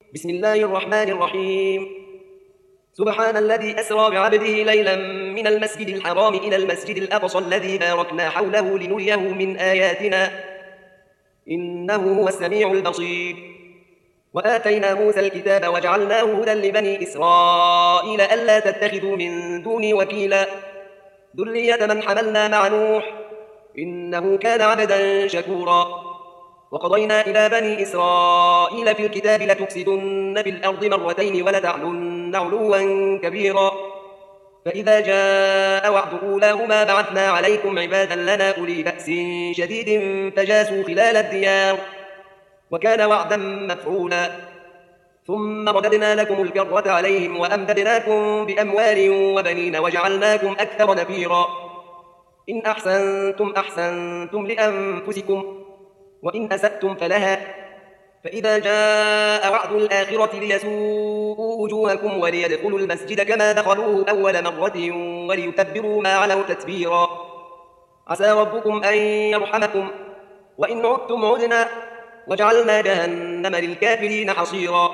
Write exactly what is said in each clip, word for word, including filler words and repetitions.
بسم الله الرحمن الرحيم. سبحان الذي أسرى بعبده ليلا من المسجد الحرام إلى المسجد الأقصى الذي باركنا حوله لنريه من آياتنا إنه هو السميع البصير. وآتينا موسى الكتاب وجعلناه هدى لبني إسرائيل ألا تتخذوا من دوني وكيلا ذرية من حملنا مع نوح إنه كان عبدا شكورا. وقضينا إلى بني إسرائيل في الكتاب لتفسدن في الأرض مرتين ولتعلن علوا كبيرا. فإذا جاء وعد أولاهما بعثنا عليكم عبادا لنا أولي بأس شديد فجاسوا خلال الديار وكان وعدا مفعولا. ثم رددنا لكم الكرة عليهم وأمددناكم بأموال وبنين وجعلناكم أكثر نفيرا. إن أحسنتم أحسنتم لأنفسكم وإن أسأتم فلها. فإذا جاء وعد الآخرة ليسوءوا وجوهكم وليدخلوا المسجد كما دخلوه أول مرة وليتبروا ما علوا تتبيرا. عسى ربكم أن يرحمكم وإن عدتم عدنا وجعلنا جهنم للكافرين حصيرا.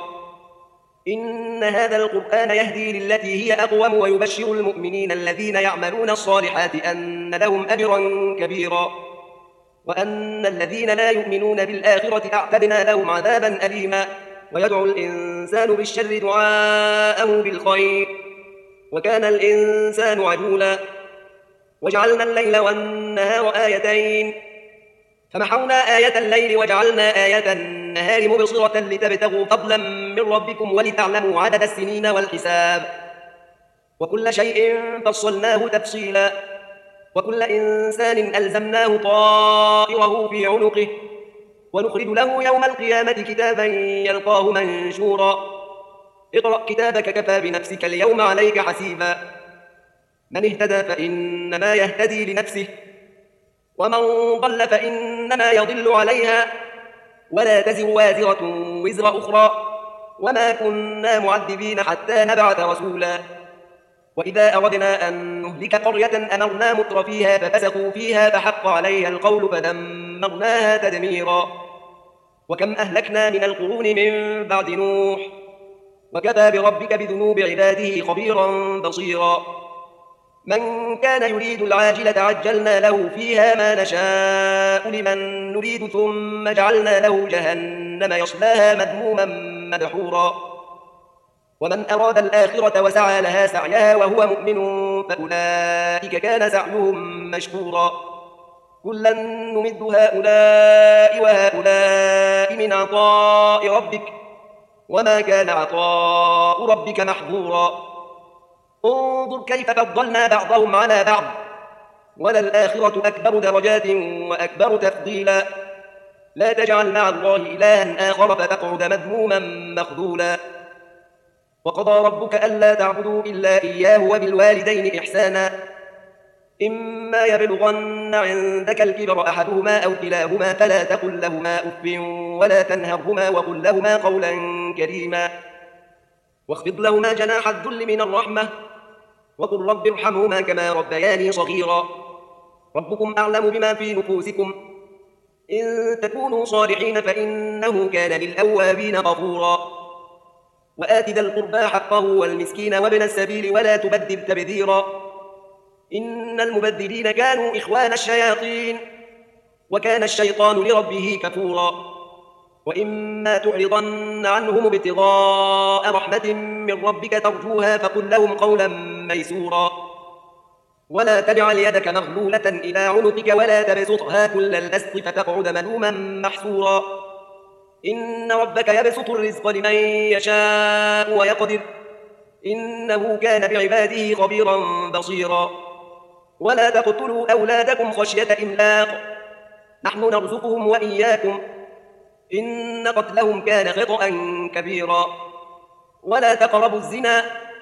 إن هذا القرآن يهدي للتي هي أقوم ويبشر المؤمنين الذين يعملون الصالحات أن لهم أجرا كبيرا وأن الذين لا يؤمنون بالآخرة أعتدنا لهم عذابا أليما. ويدعو الإنسان بالشر دعاءه بالخير وكان الإنسان عجولا. وجعلنا الليل والنهار آيتين فمحونا آية الليل وجعلنا آية النهار مبصرة لتبتغوا فضلا من ربكم ولتعلموا عدد السنين والحساب وكل شيء فصلناه تفصيلا. وكل إنسان ألزمناه طائره في عنقه ونخرج له يوم القيامة كتابا يلقاه منشورا. اقرأ كتابك كفى بنفسك اليوم عليك حسيبا. من اهتدى فإنما يهتدي لنفسه ومن ضل فإنما يضل عليها ولا تزر وازرة وزر أخرى وما كنا معذبين حتى نبعث رسولا. وإذا أردنا أن نهلك قرية أمرنا متر فيها ففسقوا فيها فحق عليها القول فدمرناها تدميرا. وكم أهلكنا من القرون من بعد نوح وكفى بربك بذنوب عباده خبيرا بصيرا. من كان يريد العاجلة عجلنا له فيها ما نشاء لمن نريد ثم جعلنا له جهنم يصلاها مذموما مدحورا. ومن أراد الآخرة وسعى لها سعيها وهو مؤمن فأولئك كان سعيهم مشكورا. كلا نمد هؤلاء وهؤلاء من عطاء ربك وما كان عطاء ربك محظورا. انظر كيف فضلنا بعضهم على بعض وللآخرة أكبر درجات وأكبر تفضيلا. لا تجعل مع الله إلها آخر فتقعد مذموما مخذولا. وقضى ربك ألا تعبدوا إلا إياه وبالوالدين إحسانا إما يبلغن عندك الكبر أحدهما أو كلاهما فلا تقل لهما أف ولا تنهرهما وقل لهما قولا كريما واخفض لهما جناح الذل من الرحمة وقل رب ارحمهما كما ربياني صغيرا. ربكم أعلم بما في نفوسكم إن تكونوا صالحين فإنه كان للأوابين غفورا. وآت ذا القربى حقه والمسكين وابن السبيل ولا تبذر تبذيرا إن المبذرين كانوا إخوان الشياطين وكان الشيطان لربه كفورا. وإما تعرضن عنهم ابتغاء رحمة من ربك ترجوها فقل لهم قولا ميسورا. ولا تجعل يدك مغلولة إلى عنقك ولا تبسطها كل البسط فتقعد ملوما محسورا. إن ربك يبسط الرزق لمن يشاء ويقدر إنه كان بعباده خبيرا بصيرا. ولا تقتلوا أولادكم خشية إملاق نحن نرزقهم وإياكم إن قتلهم كان خطأ كبيرا. ولا تقربوا الزنا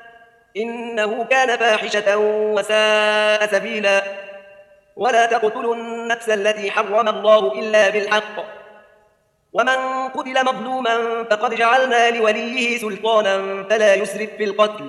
إنه كان فاحشة وساء سبيلا. ولا تقتلوا النفس التي حرم الله إلا بالحق ومن قتل مظلوما فقد جعلنا لوليه سلطانا فلا يسرف في القتل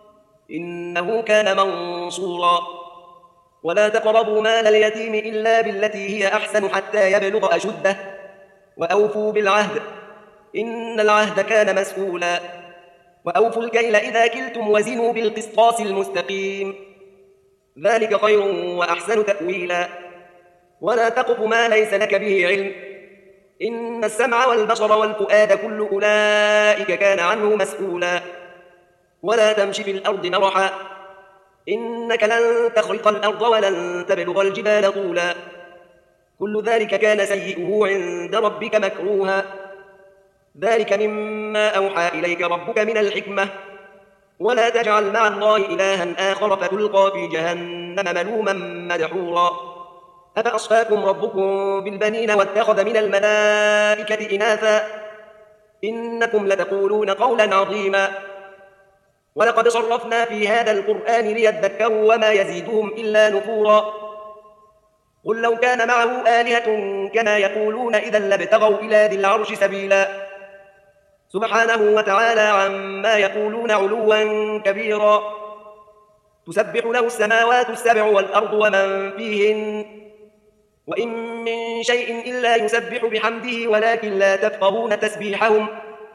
إنه كان منصورا. ولا تقربوا مال اليتيم إلا بالتي هي أحسن حتى يبلغ أشده وأوفوا بالعهد إن العهد كان مسؤولا وأوفوا الكيل إذا كلتم وزنوا بالقسطاس المستقيم ذلك خير وأحسن تأويلا ولا تقف ما ليس لك به علم إن السمع والبصر والفؤاد كل أولئك كان عنه مسؤولا ولا تمش في الأرض مرحا إنك لن تخرق الأرض ولن تبلغ الجبال طولا كل ذلك كان سيئه عند ربك مكروها ذلك مما أوحى إليك ربك من الحكمة ولا تجعل مع الله إلها آخر فتلقى في جهنم ملوما مدحورا أفأصفاكم ربكم بالبنين واتخذ من الملائكة إناثا إنكم لتقولون قولا عظيما ولقد صرفنا في هذا القرآن ليذكروا وما يزيدهم إلا نفورا قل لو كان معه آلهة كما يقولون إذا لابتغوا إلى ذي العرش سبيلا سبحانه وتعالى عما يقولون علوا كبيرا تسبح له السماوات السبع والأرض ومن فيهن وإن من شيء إلا يسبح بحمده ولكن لا تفقهون تسبيحهم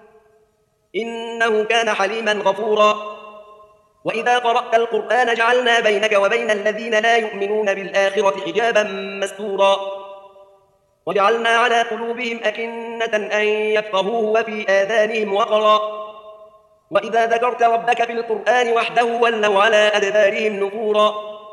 إنه كان حليما غفورا وإذا قرأت القرآن جعلنا بينك وبين الذين لا يؤمنون بالآخرة حجابا مستورا وجعلنا على قلوبهم أكنة أن يفقهوه وفي آذانهم وقرا وإذا ذكرت ربك في القرآن وحده ولوا على أدبارهم نفورا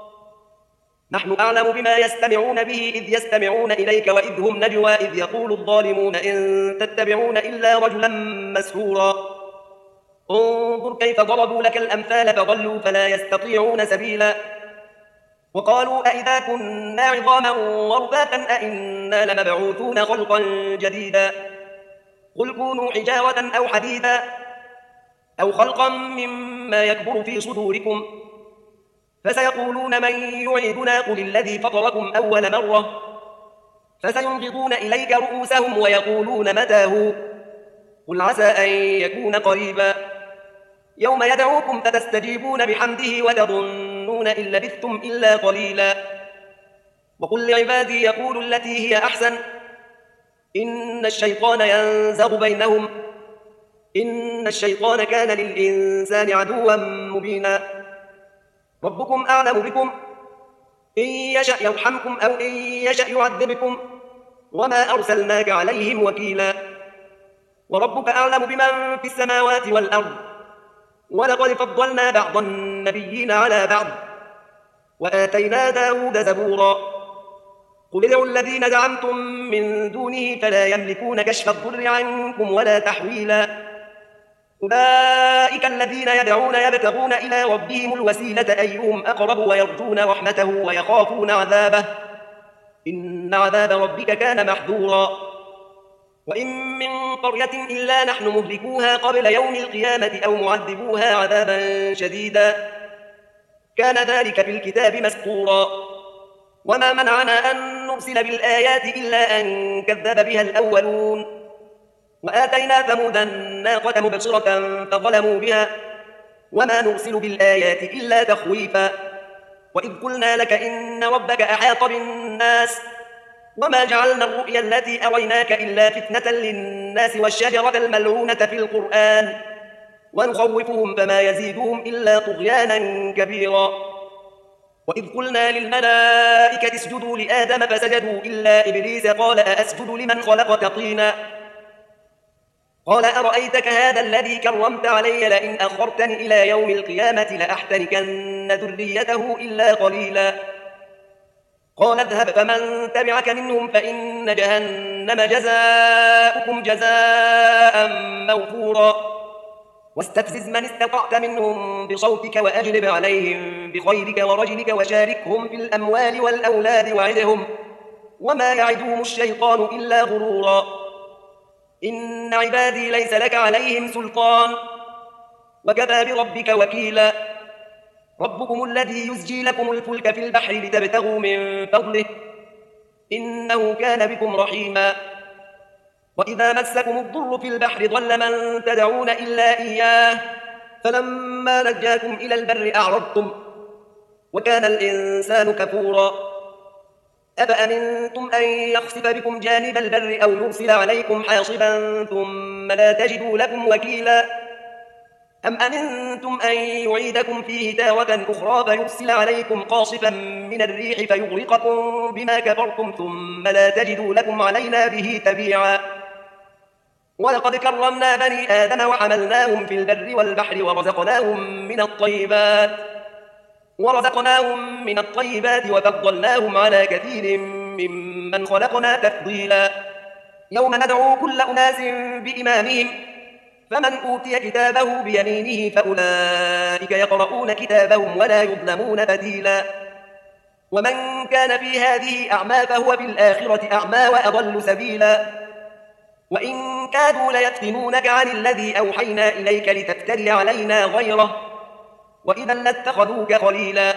نحن أعلم بما يستمعون به إذ يستمعون إليك وإذ هم نجوى إذ يقول الظالمون إن تتبعون إلا رجلا مسحورا انظر كيف ضربوا لك الأمثال فضلوا فلا يستطيعون سبيلا وقالوا أئذا كنا عظاما ورفاتا أئنا لمبعوثون خلقا جديدا قل كونوا حجارة أو حديدا أو خلقا مما يكبر في صدوركم فسيقولون من يعيدنا قل الذي فطركم أول مرة فسينغضون إليك رؤوسهم ويقولون متى هو قل عسى أن يكون قريبا يوم يدعوكم فتستجيبون بحمده وتظنون إن لبثتم إلا قليلا وقل لعبادي يقولوا التي هي أحسن إن الشيطان ينزغ بينهم إن الشيطان كان للإنسان عدوا مبينا ربكم أعلم بكم إن يشأ يرحمكم أو إن يشأ يعذبكم وما أرسلناك عليهم وكيلا وربك أعلم بمن في السماوات والأرض ولقد فضلنا بعض النبيين على بعض وآتينا داود زبورا قل ادعوا الذين زعمتم من دونه فلا يملكون كشف الضر عنكم ولا تحويلا أولئك الذين يدعون يبتغون إلى ربهم الوسيلة أيهم أقرب ويرجون رحمته ويخافون عذابه إن عذاب ربك كان محذورا وإن من قرية إلا نحن مهلكوها قبل يوم القيامة أو معذبوها عذابا شديدا كان ذلك في الكتاب مسطورا وما منعنا أن نرسل بالآيات إلا أن كذب بها الأولون وآتينا ثمود الناقة مبصرة فظلموا بها وما نرسل بالآيات إلا تخويفا وإذ قلنا لك إن ربك أحاط بالناس وما جعلنا الرؤيا التي أريناك إلا فتنة للناس والشجرة الملعونة في القرآن ونخوفهم فما يزيدهم إلا طغيانا كبيرا وإذ قلنا للملائكة اسجدوا لآدم فسجدوا إلا إبليس قال أأسجد لمن خلقت طينا قال أرأيتك هذا الذي كرمت علي لئن أخرتني إلى يوم القيامة لأحتركن ذريته إلا قليلا قال اذهب فمن تبعك منهم فإن جهنم جزاؤكم جزاء موفورا واستفزز من استطعت منهم بصوتك وأجلب عليهم بخيرك ورجلك وشاركهم في الأموال والأولاد وعدهم وما يعدهم الشيطان إلا غرورا إن عبادي ليس لك عليهم سلطان وكفى بربك وكيلا ربكم الذي يزجي لكم الفلك في البحر لتبتغوا من فضله إنه كان بكم رحيما وإذا مسكم الضر في البحر ضل من تدعون إلا إياه فلما نجاكم إلى البر أعرضتم وكان الإنسان كفورا أفأمنتم أن يخسف بكم جانب البر أو يرسل عليكم حاصبا ثم لا تجدوا لكم وكيلا أم أمنتم أن يعيدكم فيه تارة أخرى فيرسل عليكم قاصفا من الريح فيغرقكم بما كفرتم ثم لا تجدوا لكم علينا به تبيعا ولقد كرمنا بني آدم وحملناهم في البر والبحر ورزقناهم من الطيبات ورزقناهم من الطيبات وفضلناهم على كثير ممن خلقنا تفضيلا يوم ندعو كل أناس بإمامهم فمن أوتي كتابه بيمينه فأولئك يقرؤون كتابهم ولا يظلمون فتيلا ومن كان في هذه أعمى فهو في الآخرة أعمى وأضل سبيلا وإن كادوا ليفتنونك عن الذي أوحينا إليك لتفتري علينا غيره وإذا لاتخذوك خليلا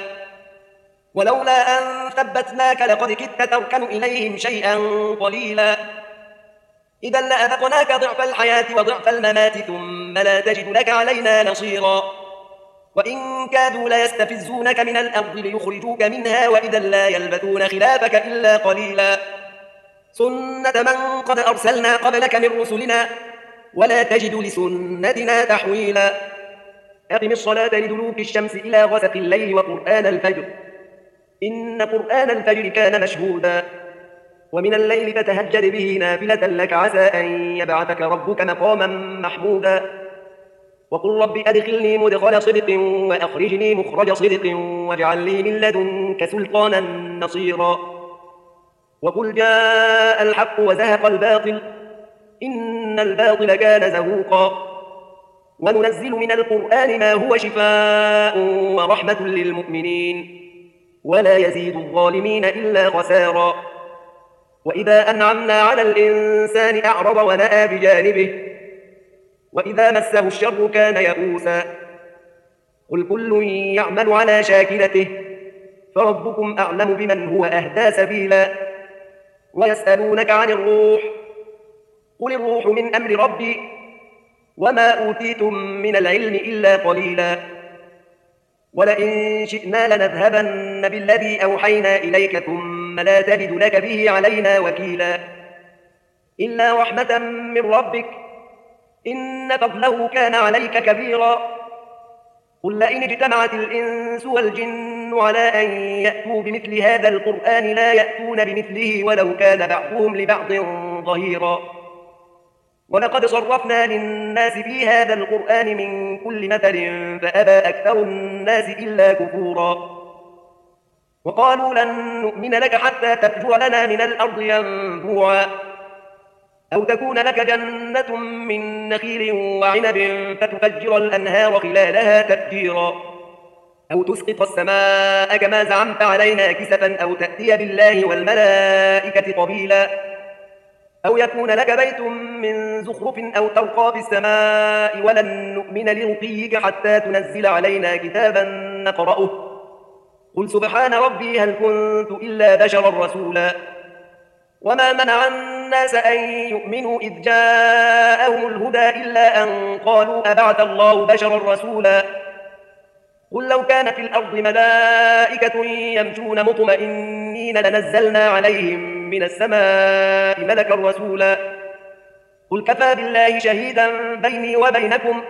ولولا أن ثبتناك لقد كدت تركن إليهم شيئا قليلا إذا لأذقناك ضعف الحياة وضعف الممات ثم لا تجد لك علينا نصيرا وإن كادوا ليستفزونك من الأرض ليخرجوك منها وإذا لا يلبثون خلافك إلا قليلا سنة من قد أرسلنا قبلك من رسلنا ولا تجد لسنتنا تحويلا أقم الصلاة لدلوك الشمس إلى غسق الليل وقرآن الفجر إن قرآن الفجر كان مشهودا ومن الليل فتهجد به نافلة لك عسى أن يبعثك ربك مقاما محمودا وقل رب أدخلني مدخل صدق وأخرجني مخرج صدق واجعل لي من لدنك سلطانا نصيرا وقل جاء الحق وزهق الباطل إن الباطل كان زهوقا وننزل من القرآن ما هو شفاء ورحمة للمؤمنين ولا يزيد الظالمين إلا خسارا وإذا أنعمنا على الإنسان أعرض ونأى بجانبه وإذا مسه الشر كان يئوسا قل كل يعمل على شاكلته فربكم أعلم بمن هو أهدى سبيلا ويسألونك عن الروح قل الروح من أمر ربي وما أوتيتم من العلم إلا قليلا ولئن شئنا لنذهبن بالذي أوحينا إليك ثم لا تجد لك به علينا وكيلا إلا رحمة من ربك إن فضله كان عليك كبيرا قل لئن اجتمعت الإنس والجن على أن يأتوا بمثل هذا القرآن لا يأتون بمثله ولو كان بعضهم لبعض ظهيرا ولقد صرفنا للناس في هذا القرآن من كل مثل فأبى أكثر الناس إلا كفورا وقالوا لن نؤمن لك حتى تفجر لنا من الأرض ينبوعا أو تكون لك جنة من نخيل وعنب فتفجر الأنهار خلالها تفجيرا أو تسقط السماء كما زعمت علينا كسفا أو تأتي بالله والملائكة قبيلا أو يكون لك بيت من زخرف أو ترقى في السماء ولن نؤمن لرقيك حتى تنزل علينا كتابا نقرأه قل سبحان ربي هل كنت إلا بشرا رسولا وما منع الناس أن يؤمنوا إذ جاءهم الهدى إلا أن قالوا أبعث الله بشرا رسولا قل لو كان في الأرض ملائكة يمشون مطمئنين لنزلنا عليهم من السماء ملكا رسولا قل كفى بالله شهيدا بيني وبينكم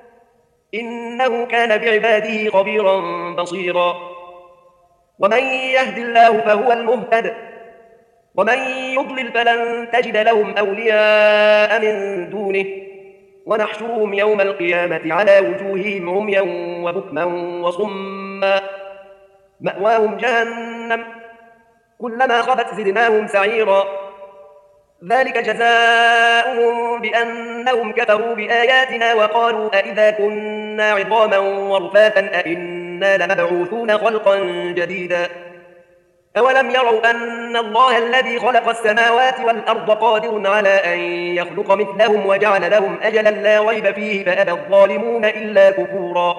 إنه كان بعباده خبيرا بصيرا ومن يهد الله فهو المهتد ومن يضلل فلن تجد لهم أولياء من دونه ونحشرهم يوم القيامة على وجوههم عميا وبكما وصما مأواهم جهنم كلما خبت زدناهم سعيرا ذلك جزاؤهم بأنهم كفروا بآياتنا وقالوا أئذا كنا عظاما ورفاتا أئنا لمبعوثون خلقا جديدا أولم يروا أن الله الذي خلق السماوات والأرض قادر على أن يخلق مثلهم وجعل لهم أجلا لا ريب فيه فأبى الظالمون إلا كفورا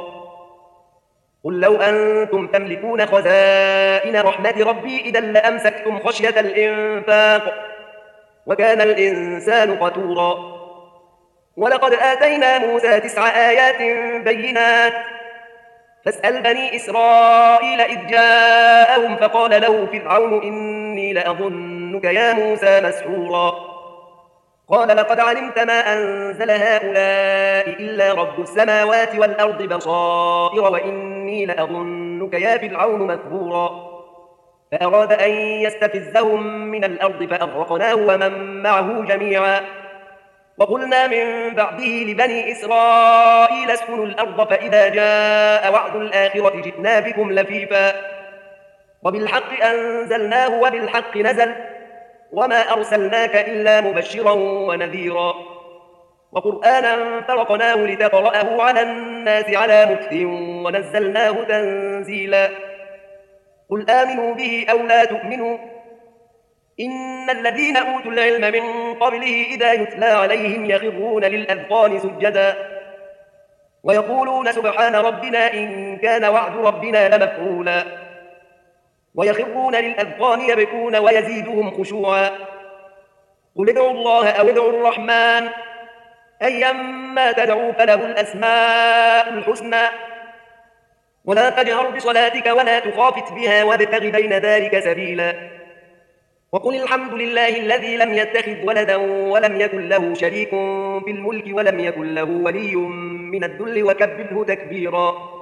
قل لو أنتم تملكون خزائن رحمة ربي إذا لأمسكتم خشية الإنفاق وكان الإنسان قتورا ولقد آتينا موسى تسع آيات بينات فاسأل بني إسرائيل إذ جاءهم فقال له فرعون إني لأظنك يا موسى مسحورا قال لقد علمت ما أنزل هؤلاء إلا رب السماوات والأرض بصائر وإني لأظنك يا فرعون مثبورا فأراد أن يستفزهم من الأرض فأغرقناه ومن معه جميعا وقلنا من بعده لبني إسرائيل اسكنوا الأرض فإذا جاء وعد الآخرة جئنا بكم لفيفا وبالحق أنزلناه وبالحق نزل وما أرسلناك إلا مبشرا ونذيرا وقرآنا فرقناه لتقرأه على الناس على مكث ونزلناه تنزيلا قل آمنوا به أو لا تؤمنوا إن الذين أوتوا العلم من قبله إذا يتلى عليهم يخرون للأذقان سجدا ويقولون سبحان ربنا إن كان وعد ربنا لمفعولا ويخرون للأذقان يبكون ويزيدهم خشوعا قل ادعوا الله أو ادعوا الرحمن أيما تدعوا فله الأسماء الحسنى ولا تجهر بصلاتك ولا تخافت بها وابتغ بين ذلك سبيلا وقل الحمد لله الذي لم يتخذ ولدا ولم يكن له شريك في الملك ولم يكن له ولي من الذل وكبره تكبيرا